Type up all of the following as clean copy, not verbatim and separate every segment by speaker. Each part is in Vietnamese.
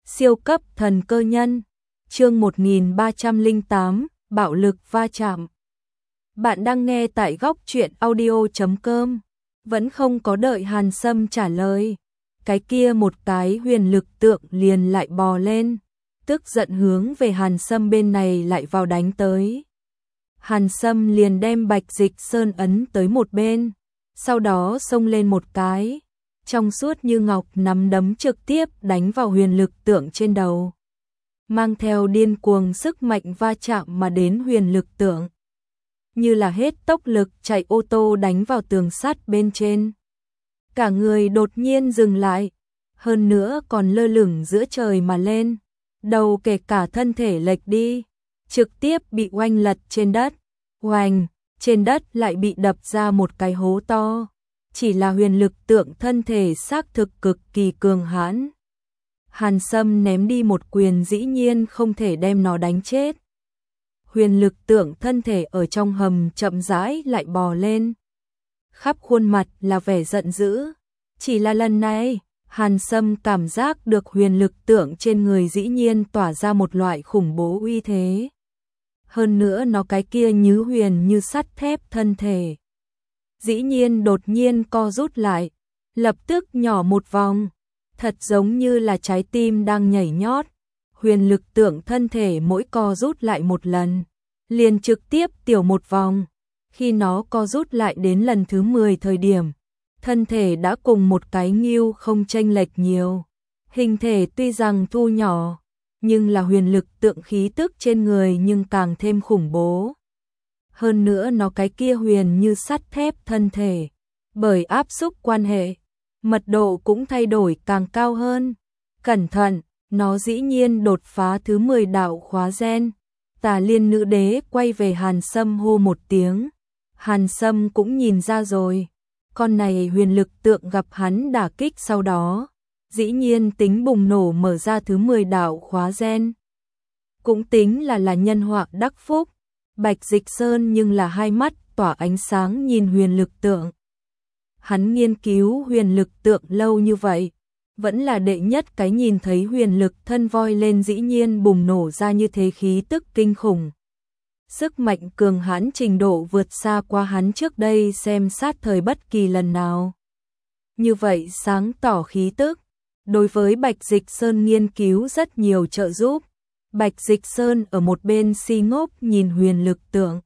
Speaker 1: Siêu cấp thần cơ nhân, chương 1308, bạo lực va chạm. Bạn đang nghe tại góc truyện audio.com. Vẫn không có đợi Hàn Sâm trả lời. Cái kia một cái huyền lực tượng liền lại bò lên, tức giận hướng về Hàn Sâm bên này lại vào đánh tới. Hàn Sâm liền đem Bạch Dịch Sơn ấn tới một bên, sau đó xông lên một cái, trong suốt như ngọc nắm đấm trực tiếp đánh vào huyền lực tượng trên đầu. Mang theo điên cuồng sức mạnh va chạm mà đến huyền lực tượng. Như là hết tốc lực chạy ô tô đánh vào tường sắt bên trên. Cả người đột nhiên dừng lại, hơn nữa còn lơ lửng giữa trời mà lên, đầu kể cả thân thể lệch đi, trực tiếp bị oanh lật trên đất. Oanh, trên đất lại bị đập ra một cái hố to. Chỉ là huyền lực tượng thân thể xác thực cực kỳ cường hãn. Hàn Sâm ném đi một quyền dĩ nhiên không thể đem nó đánh chết. Huyền lực tượng thân thể ở trong hầm chậm rãi lại bò lên. Khắp khuôn mặt là vẻ giận dữ. Chỉ là lần này, Hàn Sâm cảm giác được huyền lực tượng trên người dĩ nhiên tỏa ra một loại khủng bố uy thế. Hơn nữa nó cái kia như huyền như sắt thép thân thể. Dĩ nhiên đột nhiên co rút lại, lập tức nhỏ một vòng, thật giống như là trái tim đang nhảy nhót. Huyền lực tượng thân thể mỗi co rút lại một lần, liền trực tiếp tiểu một vòng. Khi nó co rút lại đến lần thứ 10 thời điểm, thân thể đã cùng một cái ngưu không chênh lệch nhiều. Hình thể tuy rằng thu nhỏ, nhưng là huyền lực tượng khí tức trên người nhưng càng thêm khủng bố. Hơn nữa nó cái kia huyền như sắt thép thân thể, bởi áp xúc quan hệ, mật độ cũng thay đổi càng cao hơn. Cẩn thận, nó dĩ nhiên đột phá thứ 10 đạo khóa gen. Tà Liên nữ đế quay về Hàn Sâm hô một tiếng. Hàn Sâm cũng nhìn ra rồi, con này huyền lực tượng gặp hắn đả kích sau đó, dĩ nhiên tính bùng nổ mở ra thứ 10 đạo khóa gen. Cũng tính là nhân họa đắc phúc. Bạch Dịch Sơn nhưng là hai mắt tỏa ánh sáng nhìn huyền lực tượng. Hắn nghiên cứu huyền lực tượng lâu như vậy, vẫn là đệ nhất cái nhìn thấy huyền lực thân voi lên dĩ nhiên bùng nổ ra như thế khí tức kinh khủng. Sức mạnh cường hãn trình độ vượt xa qua hắn trước đây xem sát thời bất kỳ lần nào. Như vậy sáng tỏ khí tức, đối với Bạch Dịch Sơn nghiên cứu rất nhiều trợ giúp. Bạch Dịch Sơn ở một bên si ngốc nhìn huyền lực tượng.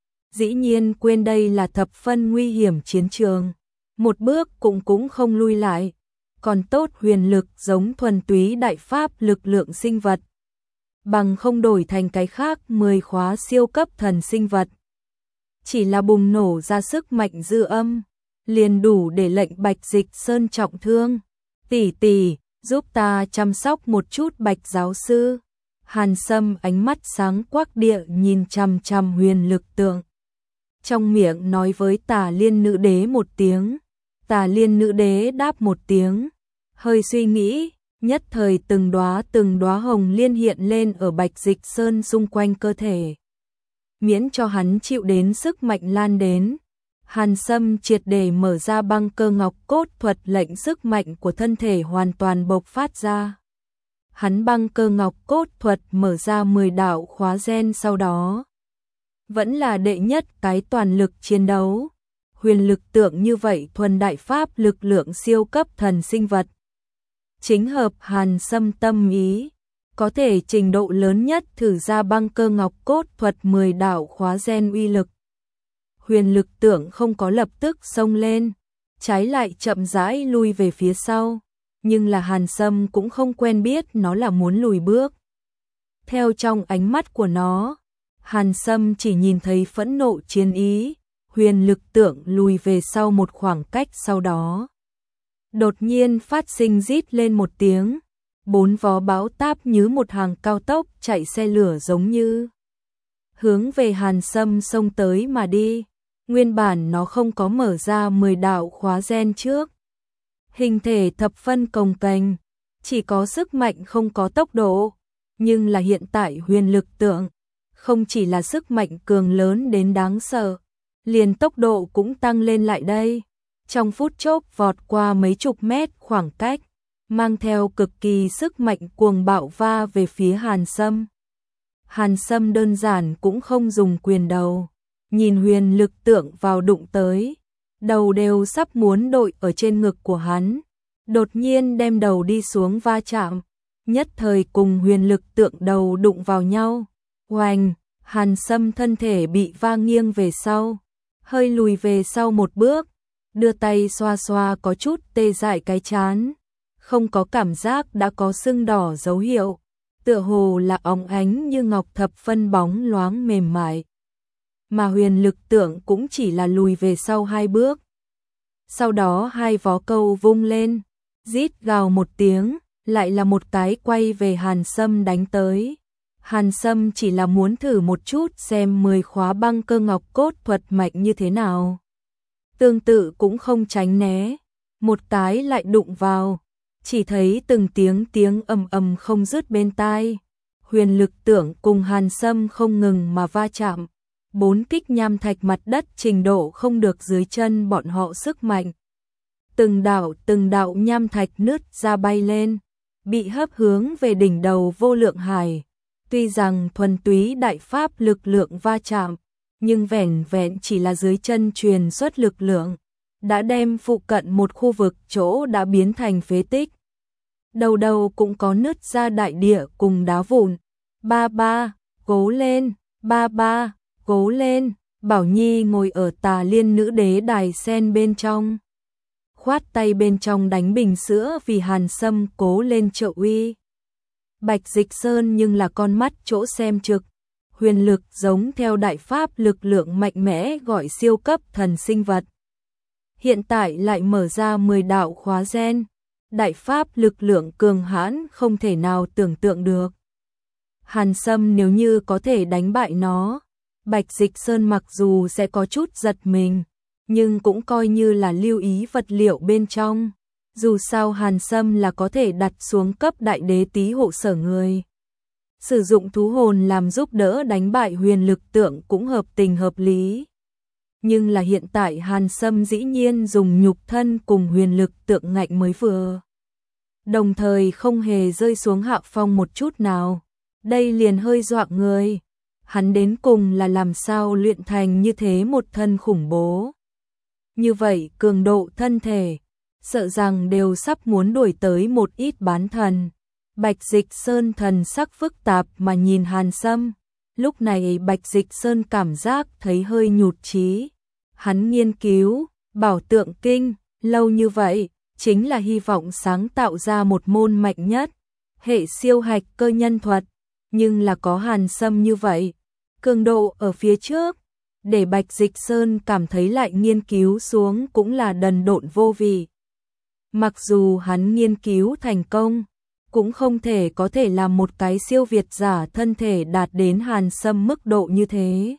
Speaker 1: Dĩ nhiên quên đây là thập phân nguy hiểm chiến trường. Một bước cũng không lui lại. Còn tốt huyền lực giống thuần túy đại pháp lực lượng sinh vật. Bằng không đổi thành cái khác 10 khóa siêu cấp thần sinh vật. Chỉ là bùng nổ ra sức mạnh dư âm, liền đủ để lệnh Bạch Dịch Sơn trọng thương. Tỷ tỷ, giúp ta chăm sóc một chút Bạch giáo sư. Hàn Sâm ánh mắt sáng quắc địa nhìn chằm chằm huyền lực tượng. Trong miệng nói với Tà Liên nữ đế một tiếng. Tà Liên nữ đế đáp một tiếng. Hơi suy nghĩ, nhất thời từng đóa hồng liên hiện lên ở Bạch Dịch Sơn xung quanh cơ thể. Miễn cho hắn chịu đến sức mạnh lan đến. Hàn Sâm triệt để mở ra băng cơ ngọc cốt thuật lệnh sức mạnh của thân thể hoàn toàn bộc phát ra. Hắn băng cơ ngọc cốt thuật mở ra 10 đạo khóa gen sau đó. Vẫn là đệ nhất cái toàn lực chiến đấu. Huyền lực tượng như vậy thuần đại pháp lực lượng siêu cấp thần sinh vật. Chính hợp Hàn Sâm tâm ý. Có thể trình độ lớn nhất thử ra băng cơ ngọc cốt thuật 10 đạo khóa gen uy lực. Huyền lực tượng không có lập tức xông lên, trái lại chậm rãi lui về phía sau. Nhưng là Hàn Sâm cũng không quen biết nó là muốn lùi bước. Theo trong ánh mắt của nó, Hàn Sâm chỉ nhìn thấy phẫn nộ chiến ý, huyền lực tượng lùi về sau một khoảng cách sau đó. Đột nhiên phát sinh rít lên một tiếng, 4 vó báo táp như một hàng cao tốc chạy xe lửa giống như hướng về Hàn Sâm xông tới mà đi. Nguyên bản nó không có mở ra 10 đạo khóa gen trước. Hình thể thập phân cồng kềnh, chỉ có sức mạnh không có tốc độ, nhưng là hiện tại huyền lực tượng, không chỉ là sức mạnh cường lớn đến đáng sợ, liền tốc độ cũng tăng lên lại đây. Trong phút chốc vọt qua mấy chục mét khoảng cách, mang theo cực kỳ sức mạnh cuồng bạo va về phía Hàn Sâm. Hàn Sâm đơn giản cũng không dùng quyền đầu, nhìn huyền lực tượng vào đụng tới, đầu đều sắp muốn đội ở trên ngực của hắn, đột nhiên đem đầu đi xuống va chạm, nhất thời cùng huyền lực tượng đầu đụng vào nhau. Oanh, Hàn Sâm thân thể bị va nghiêng về sau, hơi lùi về sau một bước, đưa tay xoa xoa có chút tê dại cái trán, không có cảm giác đã có sưng đỏ dấu hiệu, tựa hồ là óng ánh như ngọc thập phân bóng loáng mềm mại. Mà huyền lực tượng cũng chỉ là lùi về sau 2 bước. Sau đó 2 vó câu vung lên, rít gào một tiếng, lại là một cái quay về Hàn Sâm đánh tới. Hàn Sâm chỉ là muốn thử một chút xem 10 khóa băng cơ ngọc cốt thuật mạnh như thế nào. Tương tự cũng không tránh né, một cái lại đụng vào, chỉ thấy từng tiếng ầm ầm không dứt bên tai. Huyền lực tượng cùng Hàn Sâm không ngừng mà va chạm, 4 kích nham thạch mặt đất trình độ không được dưới chân bọn họ sức mạnh. Từng đạo nham thạch nứt ra bay lên, bị hấp hướng về đỉnh đầu vô lượng hải. Tuy rằng thuần túy đại pháp lực lượng va chạm, nhưng vẻn vẹn chỉ là dưới chân truyền xuất lực lượng, đã đem phụ cận một khu vực chỗ đã biến thành phế tích. Đầu đầu cũng có nứt ra đại địa cùng đá vụn. Ba ba, cố lên, ba ba, cố lên. Bảo Nhi ngồi ở Tà Liên Nữ Đế đài sen bên trong, khoát tay bên trong đánh bình sữa vì Hàn Sâm cố lên trợ uy. Bạch Dịch Sơn nhưng là con mắt chỗ xem trực, huyền lực giống theo đại pháp lực lượng mạnh mẽ gọi siêu cấp thần sinh vật. Hiện tại lại mở ra 10 đạo khóa gen, đại pháp lực lượng cường hãn không thể nào tưởng tượng được. Hàn Sâm nếu như có thể đánh bại nó, Bạch Dịch Sơn mặc dù sẽ có chút giật mình, nhưng cũng coi như là lưu ý vật liệu bên trong. Dù sao Hàn Sâm là có thể đặt xuống cấp đại đế tí hộ sở người. Sử dụng thú hồn làm giúp đỡ đánh bại huyền lực tượng cũng hợp tình hợp lý. Nhưng là hiện tại Hàn Sâm dĩ nhiên dùng nhục thân cùng huyền lực tượng ngạnh mới vừa. Đồng thời không hề rơi xuống hạ phong một chút nào. Đây liền hơi dọa người. Hắn đến cùng là làm sao luyện thành như thế một thân khủng bố. Như vậy cường độ thân thể, sợ rằng đều sắp muốn đuổi tới một ít bán thần. Bạch Dịch Sơn thần sắc phức tạp mà nhìn Hàn Sâm. Lúc này Bạch Dịch Sơn cảm giác thấy hơi nhụt chí. Hắn nghiên cứu Bảo Tượng Kinh lâu như vậy, chính là hy vọng sáng tạo ra một môn mạnh nhất, hệ siêu hạch cơ nhân thuật, nhưng là có Hàn Sâm như vậy, cường độ ở phía trước, để Bạch Dịch Sơn cảm thấy lại nghiên cứu xuống cũng là đần độn vô vị. Mặc dù hắn nghiên cứu thành công, cũng không thể có thể làm một cái siêu việt giả thân thể đạt đến Hàn Sâm mức độ như thế.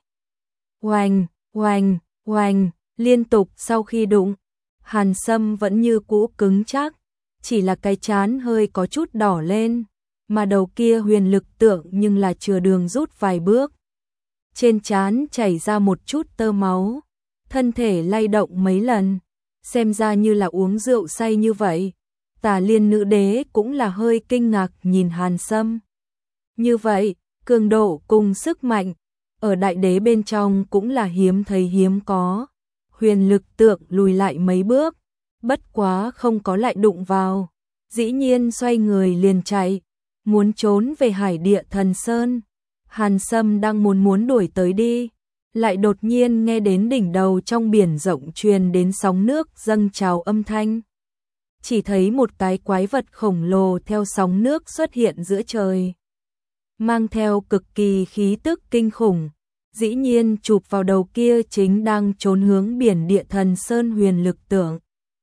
Speaker 1: Oanh, oanh, oanh, liên tục sau khi đụng, Hàn Sâm vẫn như cũ cứng chắc, chỉ là cái trán hơi có chút đỏ lên, mà đầu kia huyền lực tượng nhưng là chừa đường rút vài bước. Trên trán chảy ra một chút tơ máu, thân thể lay động mấy lần, xem ra như là uống rượu say như vậy. Tà Liên Nữ Đế cũng là hơi kinh ngạc nhìn Hàn Sâm. Như vậy, cường độ cùng sức mạnh, ở đại đế bên trong cũng là hiếm thấy hiếm có. Huyền lực tượng lùi lại mấy bước, bất quá không có lại đụng vào. Dĩ nhiên xoay người liền chạy, muốn trốn về Hải Địa Thần Sơn. Hàn Sâm đang muốn đuổi tới đi, lại đột nhiên nghe đến đỉnh đầu trong biển rộng truyền đến sóng nước dâng trào âm thanh. Chỉ thấy một cái quái vật khổng lồ theo sóng nước xuất hiện giữa trời, mang theo cực kỳ khí tức kinh khủng, dĩ nhiên chụp vào đầu kia chính đang trốn hướng biển Địa Thần Sơn huyền lực tượng.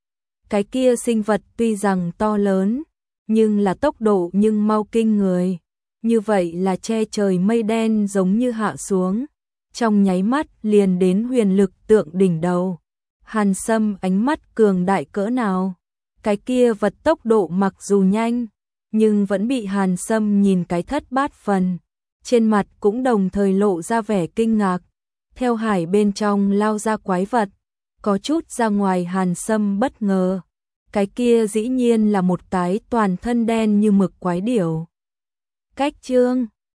Speaker 1: Cái kia sinh vật tuy rằng to lớn, nhưng là tốc độ nhưng mau kinh người, như vậy là che trời mây đen giống như hạ xuống, trong nháy mắt liền đến huyền lực tượng đỉnh đầu. Hàn Sâm ánh mắt cường đại cỡ nào, cái kia vật tốc độ mặc dù nhanh, nhưng vẫn bị Hàn Sâm nhìn cái thất bát phần, trên mặt cũng đồng thời lộ ra vẻ kinh ngạc. Theo hải bên trong lao ra quái vật, có chút ra ngoài Hàn Sâm bất ngờ, cái kia dĩ nhiên là một cái toàn thân đen như mực quái điểu. Cách chương